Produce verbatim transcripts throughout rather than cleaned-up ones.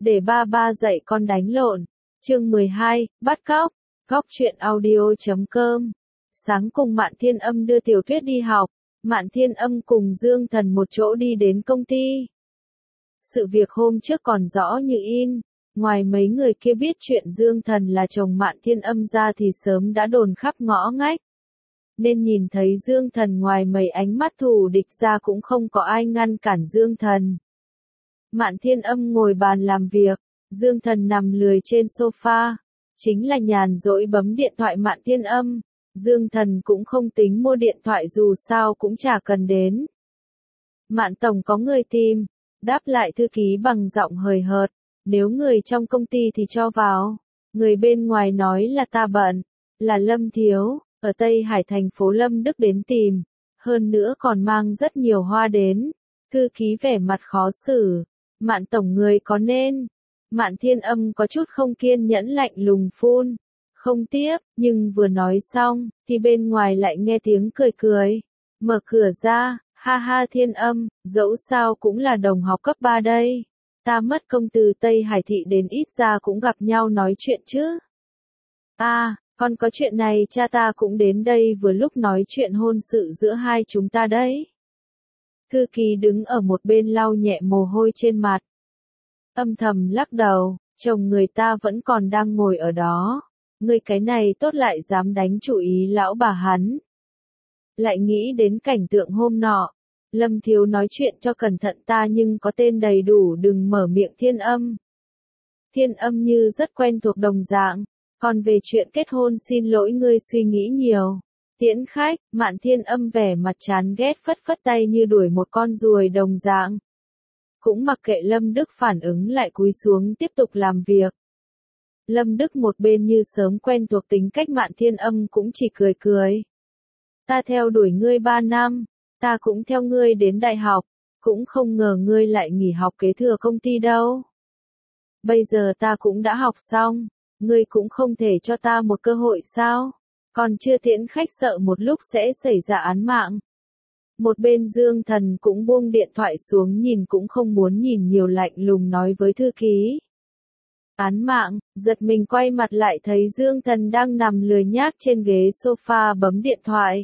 Để ba ba dạy con đánh lộn. Chương mười hai, bắt cóc. Góc truyện audio chấm com. Sáng cùng Mạn Thiên Âm đưa Tiểu Tuyết đi học, Mạn Thiên Âm cùng Dương Thần một chỗ đi đến công ty. Sự việc hôm trước còn rõ như in, ngoài mấy người kia biết chuyện Dương Thần là chồng Mạn Thiên Âm ra thì sớm đã đồn khắp ngõ ngách. Nên nhìn thấy Dương Thần ngoài mấy ánh mắt thù địch ra cũng không có ai ngăn cản Dương Thần. Mạn Thiên Âm ngồi bàn làm việc, Dương Thần nằm lười trên sofa, chính là nhàn rỗi bấm điện thoại Mạn Thiên Âm. Dương Thần cũng không tính mua điện thoại dù sao cũng chả cần đến. Mạn tổng có người tìm, đáp lại thư ký bằng giọng hời hợt, nếu người trong công ty thì cho vào. Người bên ngoài nói là ta bận, là Lâm Thiếu, ở Tây Hải thành phố Lâm Đức đến tìm, hơn nữa còn mang rất nhiều hoa đến. Thư ký vẻ mặt khó xử, Mạn tổng người có nên. Mạn Thiên Âm có chút không kiên nhẫn lạnh lùng phun. Không tiếp, nhưng vừa nói xong, thì bên ngoài lại nghe tiếng cười cười. Mở cửa ra, ha ha Thiên Âm, dẫu sao cũng là đồng học cấp ba đây. Ta mất công từ Tây Hải thị đến ít ra cũng gặp nhau nói chuyện chứ. À, còn có chuyện này cha ta cũng đến đây vừa lúc nói chuyện hôn sự giữa hai chúng ta đấy. Thư ký đứng ở một bên lau nhẹ mồ hôi trên mặt. Âm thầm lắc đầu, chồng người ta vẫn còn đang ngồi ở đó. Người cái này tốt lại dám đánh chủ ý lão bà hắn. Lại nghĩ đến cảnh tượng hôm nọ. Lâm Thiếu nói chuyện cho cẩn thận ta nhưng có tên đầy đủ đừng mở miệng Thiên Âm. Thiên Âm như rất quen thuộc đồng dạng. Còn về chuyện kết hôn xin lỗi ngươi suy nghĩ nhiều. Tiễn khách, Mạn Thiên Âm vẻ mặt chán ghét phất phất tay như đuổi một con ruồi đồng dạng. Cũng mặc kệ Lâm Đức phản ứng lại cúi xuống tiếp tục làm việc. Lâm Đức một bên như sớm quen thuộc tính cách Mạn Thiên Âm cũng chỉ cười cười. Ta theo đuổi ngươi ba năm, ta cũng theo ngươi đến đại học, cũng không ngờ ngươi lại nghỉ học kế thừa công ty đâu. Bây giờ ta cũng đã học xong, ngươi cũng không thể cho ta một cơ hội sao? Còn chưa tiễn khách sợ một lúc sẽ xảy ra án mạng. Một bên Dương Thần cũng buông điện thoại xuống nhìn cũng không muốn nhìn nhiều lạnh lùng nói với thư ký. Án mạng, giật mình quay mặt lại thấy Dương Thần đang nằm lười nhác trên ghế sofa bấm điện thoại.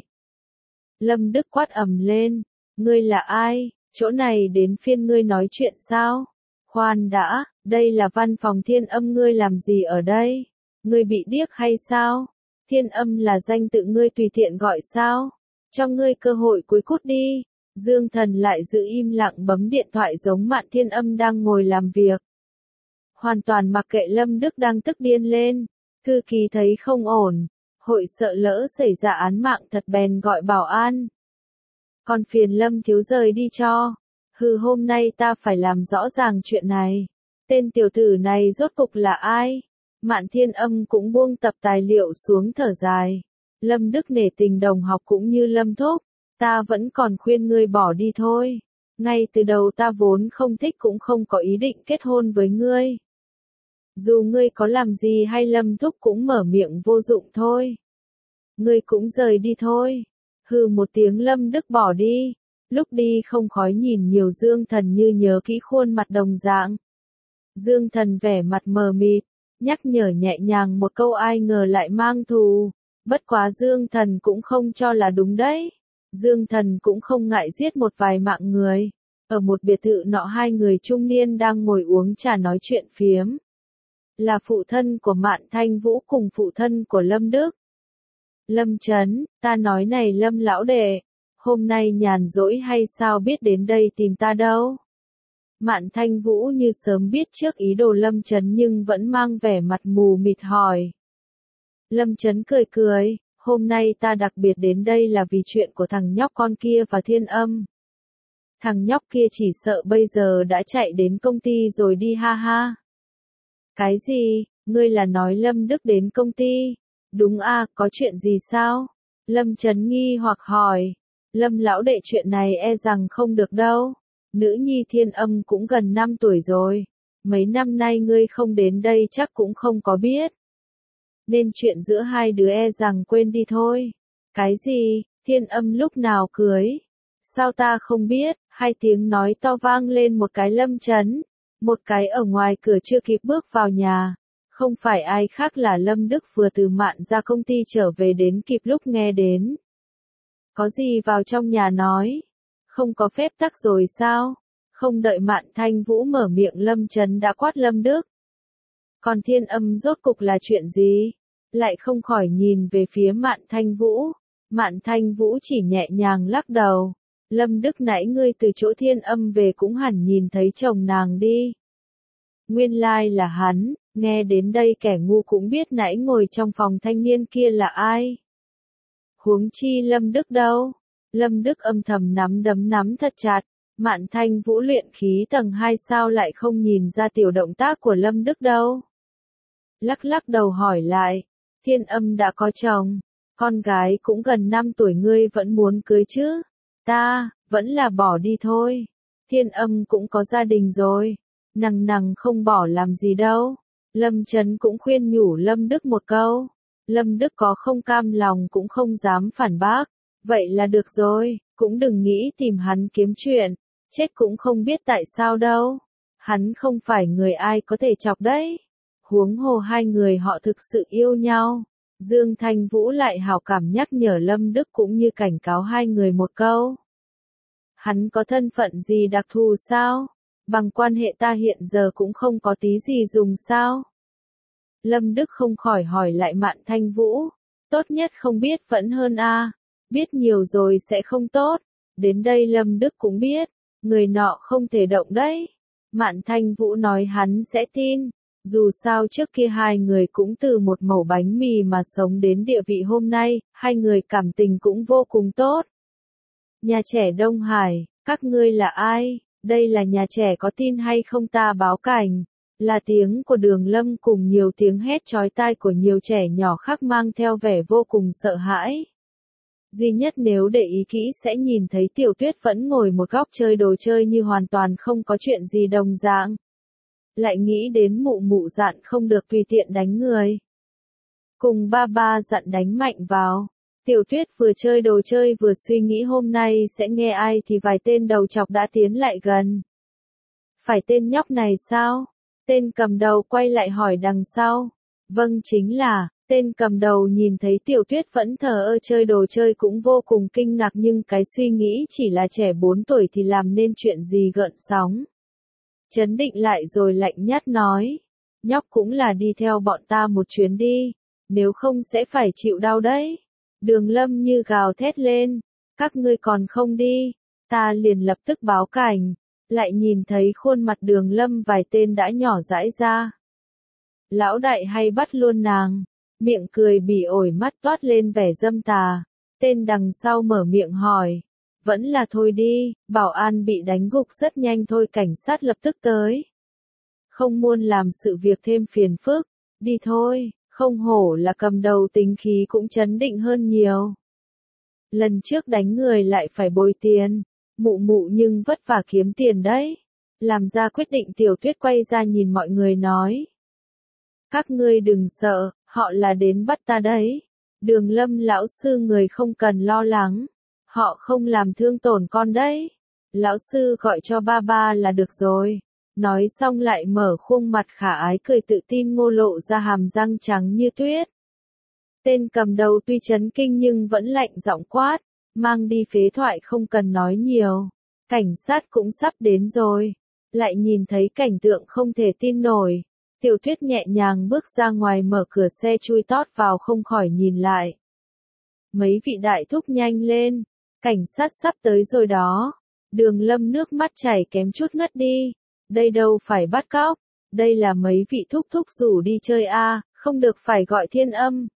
Lâm Đức quát ầm lên, ngươi là ai, chỗ này đến phiên ngươi nói chuyện sao? Khoan đã, đây là văn phòng Thiên Âm ngươi làm gì ở đây? Ngươi bị điếc hay sao? Thiên Âm là danh tự ngươi tùy tiện gọi sao? Cho ngươi cơ hội cuối cút đi. Dương Thần lại giữ im lặng bấm điện thoại giống Mạn Thiên Âm đang ngồi làm việc. Hoàn toàn mặc kệ Lâm Đức đang tức điên lên. Thư ký thấy không ổn. Hội sợ lỡ xảy ra án mạng thật bèn gọi bảo an. Còn phiền Lâm Thiếu rời đi cho. Hừ hôm nay ta phải làm rõ ràng chuyện này. Tên tiểu tử này rốt cục là ai? Mạn Thiên Âm cũng buông tập tài liệu xuống thở dài. Lâm Đức nể tình đồng học cũng như Lâm Thúc. Ta vẫn còn khuyên ngươi bỏ đi thôi. Ngay từ đầu ta vốn không thích cũng không có ý định kết hôn với ngươi. Dù ngươi có làm gì hay Lâm Thúc cũng mở miệng vô dụng thôi. Ngươi cũng rời đi thôi. Hừ một tiếng Lâm Đức bỏ đi. Lúc đi không khói nhìn nhiều Dương Thần như nhớ kỹ khuôn mặt đồng dạng. Dương Thần vẻ mặt mờ mịt, nhắc nhở nhẹ nhàng một câu ai ngờ lại mang thù. Bất quá Dương Thần cũng không cho là đúng đấy. Dương Thần cũng không ngại giết một vài mạng người. Ở một biệt thự nọ hai người trung niên đang ngồi uống trà nói chuyện phiếm. Là phụ thân của Mạn Thanh Vũ cùng phụ thân của Lâm Đức. Lâm Chấn, ta nói này Lâm lão đệ, hôm nay nhàn rỗi hay sao biết đến đây tìm ta đâu? Mạn Thanh Vũ như sớm biết trước ý đồ Lâm Chấn nhưng vẫn mang vẻ mặt mù mịt hỏi. Lâm Chấn cười cười, hôm nay ta đặc biệt đến đây là vì chuyện của thằng nhóc con kia và Thiên Âm. Thằng nhóc kia chỉ sợ bây giờ đã chạy đến công ty rồi đi ha ha. Cái gì, ngươi là nói Lâm Đức đến công ty? Đúng à, có chuyện gì sao? Lâm Chấn nghi hoặc hỏi. Lâm lão đệ chuyện này e rằng không được đâu. Nữ nhi Thiên Âm cũng gần năm tuổi rồi. Mấy năm nay ngươi không đến đây chắc cũng không có biết. Nên chuyện giữa hai đứa e rằng quên đi thôi. Cái gì, Thiên Âm lúc nào cưới? Sao ta không biết? Hai tiếng nói to vang lên một cái Lâm Chấn. Một cái ở ngoài cửa chưa kịp bước vào nhà. Không phải ai khác là Lâm Đức vừa từ Mạn ra công ty trở về đến kịp lúc nghe đến. Có gì vào trong nhà nói? Không có phép tắc rồi sao? Không đợi Mạn Thanh Vũ mở miệng Lâm Chấn đã quát Lâm Đức. Còn Thiên Âm rốt cục là chuyện gì? Lại không khỏi nhìn về phía Mạn Thanh Vũ. Mạn Thanh Vũ chỉ nhẹ nhàng lắc đầu. Lâm Đức nãy ngươi từ chỗ Thiên Âm về cũng hẳn nhìn thấy chồng nàng đi. Nguyên lai là hắn, nghe đến đây kẻ ngu cũng biết nãy ngồi trong phòng thanh niên kia là ai. Huống chi Lâm Đức đâu? Lâm Đức âm thầm nắm đấm nắm thật chặt. Mạn Thanh Vũ luyện khí tầng hai sao lại không nhìn ra tiểu động tác của Lâm Đức đâu? Lắc lắc đầu hỏi lại, Thiên Âm đã có chồng, con gái cũng gần năm tuổi ngươi vẫn muốn cưới chứ? Ta, vẫn là bỏ đi thôi. Thiên Âm cũng có gia đình rồi, nằng nằng không bỏ làm gì đâu. Lâm Chấn cũng khuyên nhủ Lâm Đức một câu. Lâm Đức có không cam lòng cũng không dám phản bác. Vậy là được rồi, cũng đừng nghĩ tìm hắn kiếm chuyện. Chết cũng không biết tại sao đâu. Hắn không phải người ai có thể chọc đấy. Huống hồ hai người họ thực sự yêu nhau. Dương Thanh Vũ lại hảo cảm nhắc nhở Lâm Đức cũng như cảnh cáo hai người một câu. Hắn có thân phận gì đặc thù sao? Bằng quan hệ ta hiện giờ cũng không có tí gì dùng sao? Lâm Đức không khỏi hỏi lại Mạn Thanh Vũ. Tốt nhất không biết vẫn hơn a. Biết nhiều rồi sẽ không tốt. Đến đây Lâm Đức cũng biết. Người nọ không thể động đấy. Mạn Thanh Vũ nói hắn sẽ tin. Dù sao trước kia hai người cũng từ một mẩu bánh mì mà sống đến địa vị hôm nay, hai người cảm tình cũng vô cùng tốt. Nhà trẻ Đông Hải, các ngươi là ai? Đây là nhà trẻ có tin hay không ta báo cảnh? Là tiếng của Đường Lâm cùng nhiều tiếng hét chói tai của nhiều trẻ nhỏ khác mang theo vẻ vô cùng sợ hãi. Duy nhất nếu để ý kỹ sẽ nhìn thấy Tiểu Tuyết vẫn ngồi một góc chơi đồ chơi như hoàn toàn không có chuyện gì đồng dạng. Lại nghĩ đến mụ mụ dặn không được tùy tiện đánh người. Cùng ba ba dặn đánh mạnh vào. Tiểu Tuyết vừa chơi đồ chơi vừa suy nghĩ hôm nay sẽ nghe ai thì vài tên đầu chọc đã tiến lại gần. Phải tên nhóc này sao? Tên cầm đầu quay lại hỏi đằng sau. Vâng chính là, tên cầm đầu nhìn thấy Tiểu Tuyết vẫn thờ ơ chơi đồ chơi cũng vô cùng kinh ngạc nhưng cái suy nghĩ chỉ là trẻ bốn tuổi thì làm nên chuyện gì gợn sóng. Chấn định lại rồi lạnh nhạt nói. Nhóc cũng là đi theo bọn ta một chuyến đi. Nếu không sẽ phải chịu đau đấy. Đường Lâm như gào thét lên. Các ngươi còn không đi. Ta liền lập tức báo cảnh. Lại nhìn thấy khuôn mặt Đường Lâm vài tên đã nhỏ dãi ra. Lão đại hay bắt luôn nàng. Miệng cười bỉ ổi mắt toát lên vẻ dâm tà. Tên đằng sau mở miệng hỏi. Vẫn là thôi đi, bảo an bị đánh gục rất nhanh thôi cảnh sát lập tức tới. Không muốn làm sự việc thêm phiền phức, đi thôi, không hổ là cầm đầu tính khí cũng chấn định hơn nhiều. Lần trước đánh người lại phải bồi tiền, mụ mụ nhưng vất vả kiếm tiền đấy. Làm ra quyết định Tiểu Tuyết quay ra nhìn mọi người nói. Các ngươi đừng sợ, họ là đến bắt ta đấy. Đường Lâm lão sư người không cần lo lắng. Họ không làm thương tổn con đấy. Lão sư gọi cho ba ba là được rồi. Nói xong lại mở khuôn mặt khả ái cười tự tin ngô lộ ra hàm răng trắng như tuyết. Tên cầm đầu tuy chấn kinh nhưng vẫn lạnh giọng quát. Mang đi phế thoại không cần nói nhiều. Cảnh sát cũng sắp đến rồi. Lại nhìn thấy cảnh tượng không thể tin nổi. Tiểu Tuyết nhẹ nhàng bước ra ngoài mở cửa xe chui tót vào không khỏi nhìn lại. Mấy vị đại thúc nhanh lên. Cảnh sát sắp tới rồi đó. Đường Lâm nước mắt chảy kém chút ngất đi. Đây đâu phải bắt cóc. Đây là mấy vị thúc thúc rủ đi chơi a, không được phải gọi Thiên Âm.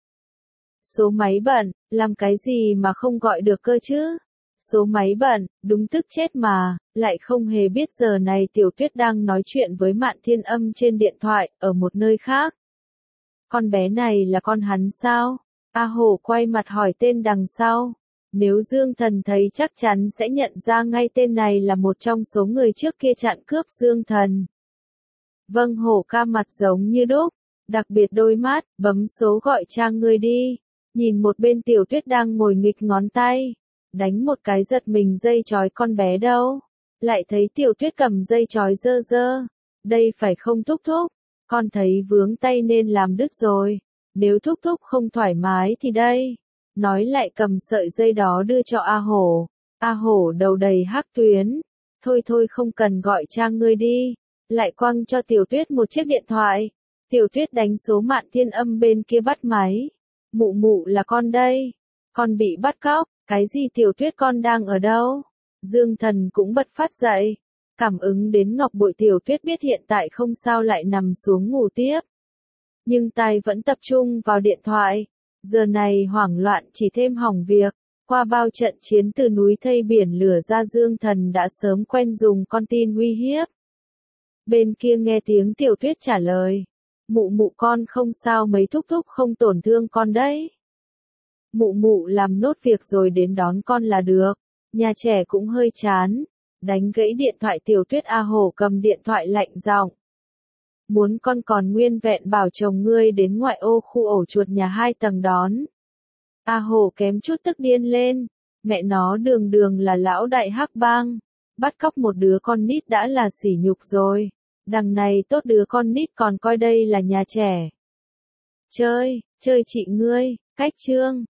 Số máy bận, làm cái gì mà không gọi được cơ chứ? Số máy bận, đúng tức chết mà, lại không hề biết giờ này Tiểu Tuyết đang nói chuyện với Mạn Thiên Âm trên điện thoại, ở một nơi khác. Con bé này là con hắn sao? A Hổ quay mặt hỏi tên đằng sau. Nếu Dương Thần thấy chắc chắn sẽ nhận ra ngay tên này là một trong số người trước kia chặn cướp Dương Thần. Vâng Hổ ca mặt giống như đúc, đặc biệt đôi mắt, bấm số gọi Trang ngươi đi. Nhìn một bên Tiểu Tuyết đang ngồi nghịch ngón tay. Đánh một cái giật mình dây chói con bé đâu. Lại thấy Tiểu Tuyết cầm dây chói dơ dơ. Đây phải không thúc thúc? Con thấy vướng tay nên làm đứt rồi. Nếu thúc thúc không thoải mái thì đây. Nói lại cầm sợi dây đó đưa cho A Hổ. A Hổ đầu đầy hắc tuyến. Thôi thôi không cần gọi cha ngươi đi. Lại quăng cho Tiểu Tuyết một chiếc điện thoại. Tiểu Tuyết đánh số Mạn Thiên Âm bên kia bắt máy. Mụ mụ là con đây. Con bị bắt cóc. Cái gì Tiểu Tuyết con đang ở đâu? Dương Thần cũng bật phát dậy. Cảm ứng đến ngọc bội Tiểu Tuyết biết hiện tại không sao lại nằm xuống ngủ tiếp. Nhưng tai vẫn tập trung vào điện thoại. Giờ này hoảng loạn chỉ thêm hỏng việc. Qua bao trận chiến từ núi thây biển lửa ra Dương Thần đã sớm quen dùng con tin uy hiếp. Bên kia nghe tiếng Tiểu Tuyết trả lời. Mụ mụ con không sao mấy thúc thúc không tổn thương con đấy. Mụ mụ làm nốt việc rồi đến đón con là được. Nhà trẻ cũng hơi chán. Đánh gãy điện thoại Tiểu Tuyết. A Hổ cầm điện thoại lạnh giọng. Muốn con còn nguyên vẹn bảo chồng ngươi đến ngoại ô khu ổ chuột nhà hai tầng đón. A Hổ kém chút tức điên lên. Mẹ nó đường đường là lão đại hắc bang. Bắt cóc một đứa con nít đã là sỉ nhục rồi. Đằng này tốt đứa con nít còn coi đây là nhà trẻ. Chơi, chơi chị ngươi, cách chương.